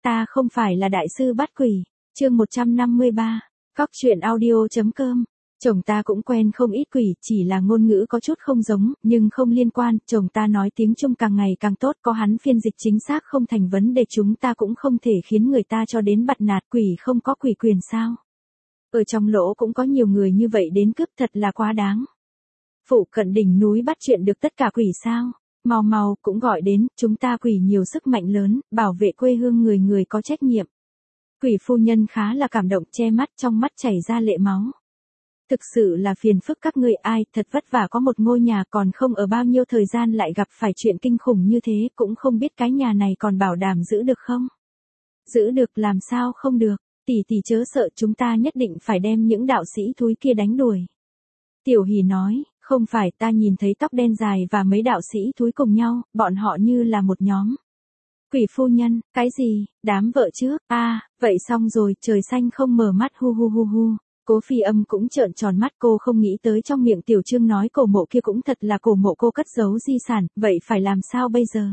ta không phải là đại sư bắt quỷ. Chương 153. Cóc truyện audio.com. Chồng ta cũng quen không ít quỷ, chỉ là ngôn ngữ có chút không giống, nhưng không liên quan, chồng ta nói tiếng Trung càng ngày càng tốt, có hắn phiên dịch chính xác không thành vấn đề, chúng ta cũng không thể khiến người ta cho đến bặt nạt, quỷ không có quỷ quyền sao? Ở trong lỗ cũng có nhiều người như vậy đến cướp, thật là quá đáng. Phụ cận đỉnh núi bắt chuyện được tất cả quỷ sao? Mau mau, cũng gọi đến, chúng ta quỷ nhiều sức mạnh lớn, bảo vệ quê hương người người có trách nhiệm. Quỷ phu nhân khá là cảm động, che mắt, trong mắt chảy ra lệ máu. Thực sự là phiền phức các ngươi, ai, thật vất vả có một ngôi nhà, còn không ở bao nhiêu thời gian lại gặp phải chuyện kinh khủng như thế, cũng không biết cái nhà này còn bảo đảm giữ được không? Giữ được, làm sao không được, tỷ tỷ chớ sợ, chúng ta nhất định phải đem những đạo sĩ thúi kia đánh đuổi. Tiểu Hỷ nói, không phải, ta nhìn thấy tóc đen dài và mấy đạo sĩ thúi cùng nhau, bọn họ như là một nhóm. Quỷ phu nhân, cái gì, đám vợ trước, vậy xong rồi, trời xanh không mở mắt, hu hu hu hu. Cố Phi Âm cũng trợn tròn mắt, cô không nghĩ tới trong miệng Tiểu Trương nói cổ mộ kia cũng thật là cổ mộ cô cất giấu di sản, vậy phải làm sao bây giờ?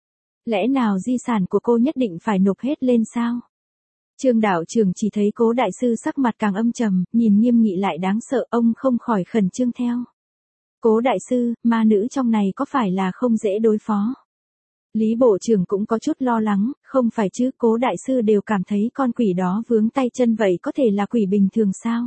Lẽ nào di sản của cô nhất định phải nộp hết lên sao? Trương đạo trưởng chỉ thấy Cố đại sư sắc mặt càng âm trầm, nhìn nghiêm nghị lại đáng sợ, ông không khỏi khẩn trương theo. Cố đại sư, ma nữ trong này có phải là không dễ đối phó? Lý bộ trưởng cũng có chút lo lắng, không phải chứ, Cố đại sư đều cảm thấy con quỷ đó vướng tay chân, vậy có thể là quỷ bình thường sao?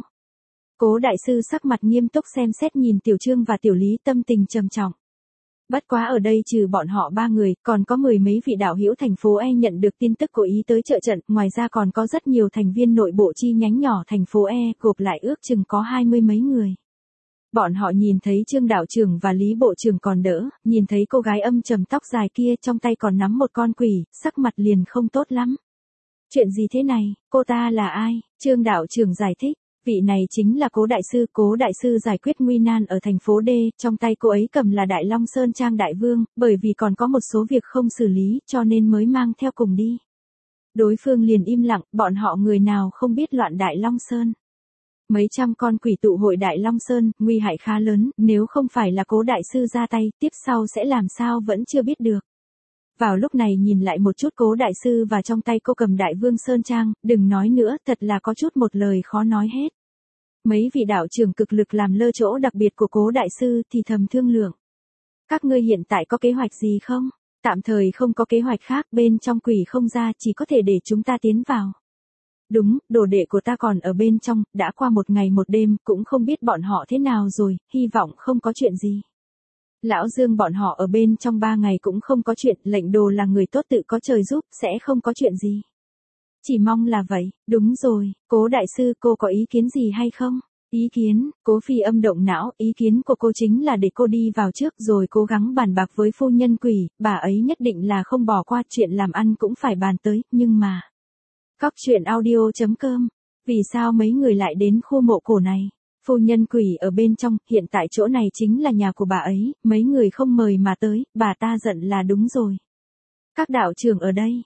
Cố đại sư sắc mặt nghiêm túc xem xét nhìn Tiểu Trương và Tiểu Lý, tâm tình trầm trọng. Bất quá ở đây trừ bọn họ ba người, còn có mười mấy vị đạo hữu thành phố E nhận được tin tức cố ý tới trợ trận, ngoài ra còn có rất nhiều thành viên nội bộ chi nhánh nhỏ thành phố E, gộp lại ước chừng có 20 mấy người. Bọn họ nhìn thấy Trương đạo trưởng và Lý bộ trưởng còn đỡ, nhìn thấy cô gái âm trầm tóc dài kia trong tay còn nắm một con quỷ, sắc mặt liền không tốt lắm. Chuyện gì thế này, cô ta là ai? Trương đạo trưởng giải thích, vị này chính là Cố đại sư giải quyết nguy nan ở thành phố D, trong tay cô ấy cầm là Đại Long Sơn Trang đại vương, bởi vì còn có một số việc không xử lý, cho nên mới mang theo cùng đi. Đối phương liền im lặng, bọn họ người nào không biết loạn Đại Long Sơn. Mấy trăm con quỷ tụ hội Đại Long Sơn, nguy hại khá lớn, nếu không phải là Cố đại sư ra tay, tiếp sau sẽ làm sao vẫn chưa biết được. Vào lúc này nhìn lại một chút Cố đại sư và trong tay cô cầm Đại Vương Sơn Trang, đừng nói nữa, thật là có chút một lời khó nói hết. Mấy vị đạo trưởng cực lực làm lơ chỗ đặc biệt của Cố đại sư thì thầm thương lượng. Các ngươi hiện tại có kế hoạch gì không? Tạm thời không có kế hoạch khác, bên trong quỷ không ra, chỉ có thể để chúng ta tiến vào. Đúng, đồ đệ của ta còn ở bên trong, đã qua một ngày một đêm, cũng không biết bọn họ thế nào rồi, hy vọng không có chuyện gì. Lão Dương bọn họ ở bên trong 3 ngày cũng không có chuyện, lệnh đồ là người tốt tự có trời giúp, sẽ không có chuyện gì. Chỉ mong là vậy, đúng rồi, Cố đại sư, cô có ý kiến gì hay không? Ý kiến, Cố Phi Âm động não, ý kiến của cô chính là để cô đi vào trước rồi cố gắng bàn bạc với phu nhân quỷ, bà ấy nhất định là không bỏ qua, chuyện làm ăn cũng phải bàn tới, nhưng mà... Cóc truyện audio.com. Vì sao mấy người lại đến khu mộ cổ này? Phu nhân quỷ ở bên trong, hiện tại chỗ này chính là nhà của bà ấy, mấy người không mời mà tới, bà ta giận là đúng rồi. Các đạo trưởng ở đây.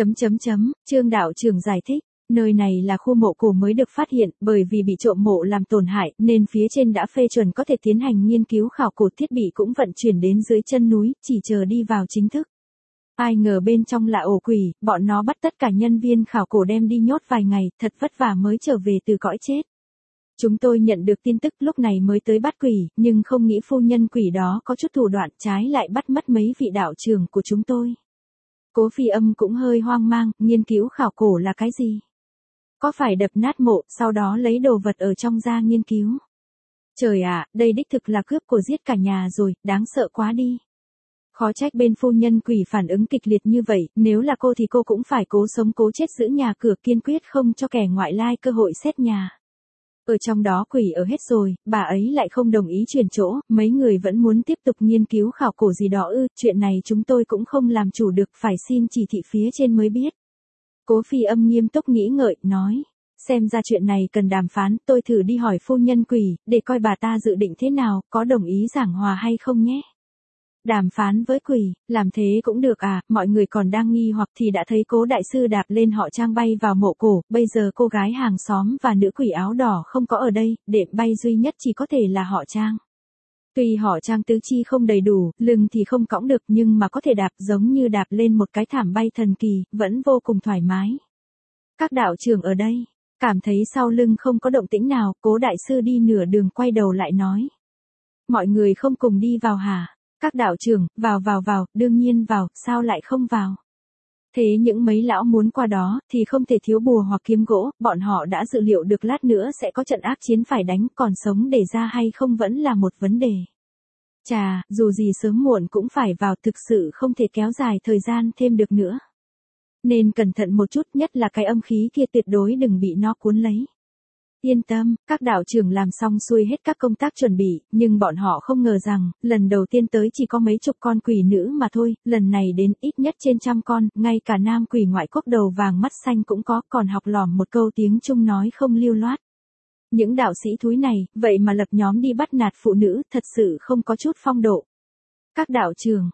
Trương đạo trưởng giải thích, nơi này là khu mộ cổ mới được phát hiện, bởi vì bị trộm mộ làm tổn hại, nên phía trên đã phê chuẩn có thể tiến hành nghiên cứu khảo cổ, thiết bị cũng vận chuyển đến dưới chân núi, chỉ chờ đi vào chính thức. Ai ngờ bên trong là ổ quỷ, bọn nó bắt tất cả nhân viên khảo cổ đem đi nhốt vài ngày, thật vất vả mới trở về từ cõi chết. Chúng tôi nhận được tin tức lúc này mới tới bắt quỷ, nhưng không nghĩ phu nhân quỷ đó có chút thủ đoạn, trái lại bắt mất mấy vị đạo trưởng của chúng tôi. Cố Phi Âm cũng hơi hoang mang, nghiên cứu khảo cổ là cái gì? Có phải đập nát mộ, sau đó lấy đồ vật ở trong ra nghiên cứu? Trời ạ, đây đích thực là cướp của giết cả nhà rồi, đáng sợ quá đi. Khó trách bên phu nhân quỷ phản ứng kịch liệt như vậy, nếu là cô thì cô cũng phải cố sống cố chết giữ nhà cửa, kiên quyết không cho kẻ ngoại lai cơ hội xét nhà. Ở trong đó quỷ ở hết rồi, bà ấy lại không đồng ý chuyển chỗ, mấy người vẫn muốn tiếp tục nghiên cứu khảo cổ gì đó ư, chuyện này chúng tôi cũng không làm chủ được, phải xin chỉ thị phía trên mới biết. Cố Phi Âm nghiêm túc nghĩ ngợi, nói, xem ra chuyện này cần đàm phán, tôi thử đi hỏi phu nhân quỷ, để coi bà ta dự định thế nào, có đồng ý giảng hòa hay không nhé. Đàm phán với quỷ, làm thế cũng được à, mọi người còn đang nghi hoặc thì đã thấy Cố đại sư đạp lên họ Trang bay vào mộ cổ, bây giờ cô gái hàng xóm và nữ quỷ áo đỏ không có ở đây, đệm bay duy nhất chỉ có thể là họ Trang. Tuy họ Trang tứ chi không đầy đủ, lưng thì không cõng được nhưng mà có thể đạp giống như đạp lên một cái thảm bay thần kỳ, vẫn vô cùng thoải mái. Các đạo trưởng ở đây, cảm thấy sau lưng không có động tĩnh nào, Cố đại sư đi nửa đường quay đầu lại nói. Mọi người không cùng đi vào hả? Các đạo trưởng, vào, đương nhiên vào, sao lại không vào? Thế những mấy lão muốn qua đó, thì không thể thiếu bùa hoặc kiếm gỗ, bọn họ đã dự liệu được lát nữa sẽ có trận ác chiến phải đánh, còn sống để ra hay không vẫn là một vấn đề. Chà, dù gì sớm muộn cũng phải vào, thực sự không thể kéo dài thời gian thêm được nữa. Nên cẩn thận một chút, nhất là cái âm khí kia tuyệt đối đừng bị nó cuốn lấy. Yên tâm, các đạo trưởng làm xong xuôi hết các công tác chuẩn bị, nhưng bọn họ không ngờ rằng, lần đầu tiên tới chỉ có mấy chục con quỷ nữ mà thôi, lần này đến ít nhất trên 100 con, ngay cả nam quỷ ngoại quốc đầu vàng mắt xanh cũng có, còn học lỏm một câu tiếng Trung nói không lưu loát. Những đạo sĩ thúi này, vậy mà lập nhóm đi bắt nạt phụ nữ, thật sự không có chút phong độ. Các đạo trưởng,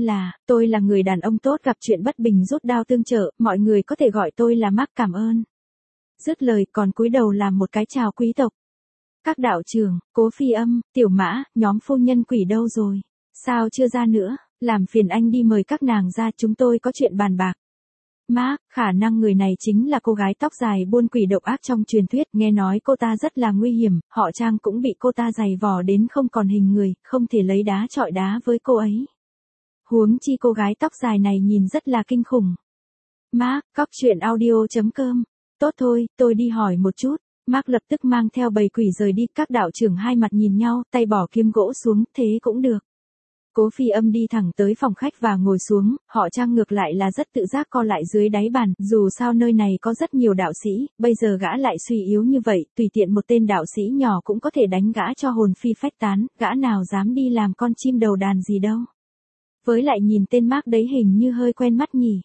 tôi là người đàn ông tốt gặp chuyện bất bình rút đao tương trợ, mọi người có thể gọi tôi là Mark, cảm ơn. Dứt lời còn cúi đầu làm một cái chào quý tộc. Các đạo trưởng, Cố Phi Âm, Tiểu Mã, nhóm phu nhân quỷ đâu rồi? Sao chưa ra nữa? Làm phiền anh đi mời các nàng ra, chúng tôi có chuyện bàn bạc. Mark, khả năng người này chính là cô gái tóc dài buôn quỷ độc ác trong truyền thuyết, nghe nói cô ta rất là nguy hiểm, họ Trang cũng bị cô ta giày vò đến không còn hình người, không thể lấy đá chọi đá với cô ấy. Huống chi cô gái tóc dài này nhìn rất là kinh khủng. Mark, coctruyện.audio.com. Tốt thôi, tôi đi hỏi một chút. Mark lập tức mang theo bầy quỷ rời đi, các đạo trưởng hai mặt nhìn nhau, tay bỏ kiếm gỗ xuống, thế cũng được. Cố Phi Âm đi thẳng tới phòng khách và ngồi xuống, họ Trang ngược lại là rất tự giác co lại dưới đáy bàn, dù sao nơi này có rất nhiều đạo sĩ, bây giờ gã lại suy yếu như vậy, tùy tiện một tên đạo sĩ nhỏ cũng có thể đánh gã cho hồn phi phách tán, gã nào dám đi làm con chim đầu đàn gì đâu. Với lại nhìn tên Mark đấy hình như hơi quen mắt nhỉ.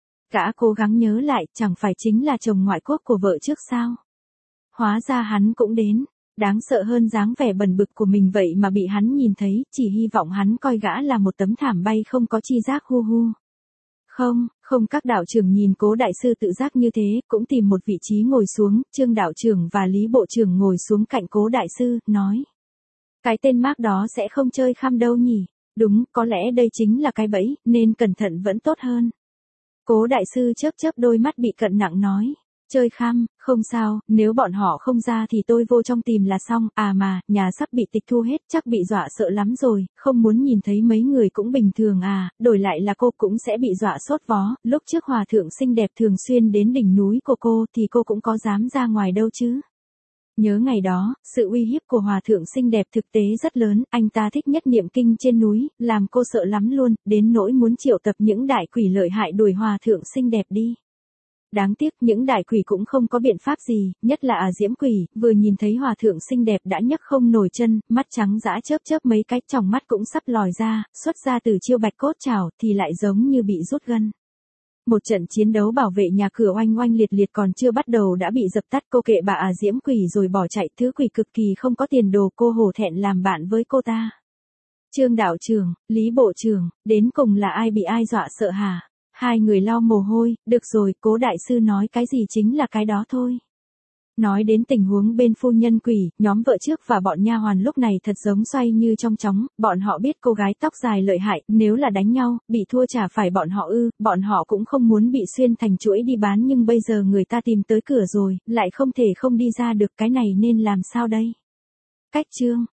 Gã cố gắng nhớ lại, chẳng phải chính là chồng ngoại quốc của vợ trước sao? Hóa ra hắn cũng đến, đáng sợ hơn dáng vẻ bần bực của mình vậy mà bị hắn nhìn thấy, chỉ hy vọng hắn coi gã là một tấm thảm bay không có chi giác hu hu. Không, các đạo trưởng nhìn Cố đại sư tự giác như thế, cũng tìm một vị trí ngồi xuống, Trương đạo trưởng và Lý bộ trưởng ngồi xuống cạnh Cố đại sư, nói. Cái tên Mark đó sẽ không chơi khăm đâu nhỉ? Đúng, có lẽ đây chính là cái bẫy, nên cẩn thận vẫn tốt hơn. Cố đại sư chớp đôi mắt bị cận nặng nói. Chơi khăm, không sao, nếu bọn họ không ra thì tôi vô trong tìm là xong, à mà, nhà sắp bị tịch thu hết, chắc bị dọa sợ lắm rồi, không muốn nhìn thấy mấy người cũng bình thường à, đổi lại là cô cũng sẽ bị dọa sốt vó, lúc trước hòa thượng xinh đẹp thường xuyên đến đỉnh núi của cô thì cô cũng có dám ra ngoài đâu chứ. Nhớ ngày đó, sự uy hiếp của hòa thượng xinh đẹp thực tế rất lớn, anh ta thích nhất niệm kinh trên núi, làm cô sợ lắm luôn, đến nỗi muốn triệu tập những đại quỷ lợi hại đuổi hòa thượng xinh đẹp đi. Đáng tiếc những đại quỷ cũng không có biện pháp gì, nhất là Diễm quỷ, vừa nhìn thấy hòa thượng xinh đẹp đã nhấc không nổi chân, mắt trắng dã chớp mấy cái, tròng mắt cũng sắp lòi ra, xuất ra từ chiêu bạch cốt trảo thì lại giống như bị rút gân. Một trận chiến đấu bảo vệ nhà cửa oanh oanh liệt liệt còn chưa bắt đầu đã bị dập tắt, cô kệ bà Diễm quỷ rồi bỏ chạy, thứ quỷ cực kỳ không có tiền đồ, cô hổ thẹn làm bạn với cô ta. Trương đạo trưởng, Lý bộ trưởng, đến cùng là ai bị ai dọa sợ hả? Hai người lau mồ hôi, được rồi, Cố đại sư nói cái gì chính là cái đó thôi. Nói đến tình huống bên phu nhân quỷ, nhóm vợ trước và bọn nha hoàn lúc này thật giống xoay như trong chóng, bọn họ biết cô gái tóc dài lợi hại, nếu là đánh nhau, bị thua chả phải bọn họ bọn họ cũng không muốn bị xuyên thành chuỗi đi bán nhưng bây giờ người ta tìm tới cửa rồi, lại không thể không đi ra được, cái này nên làm sao đây? Cách chương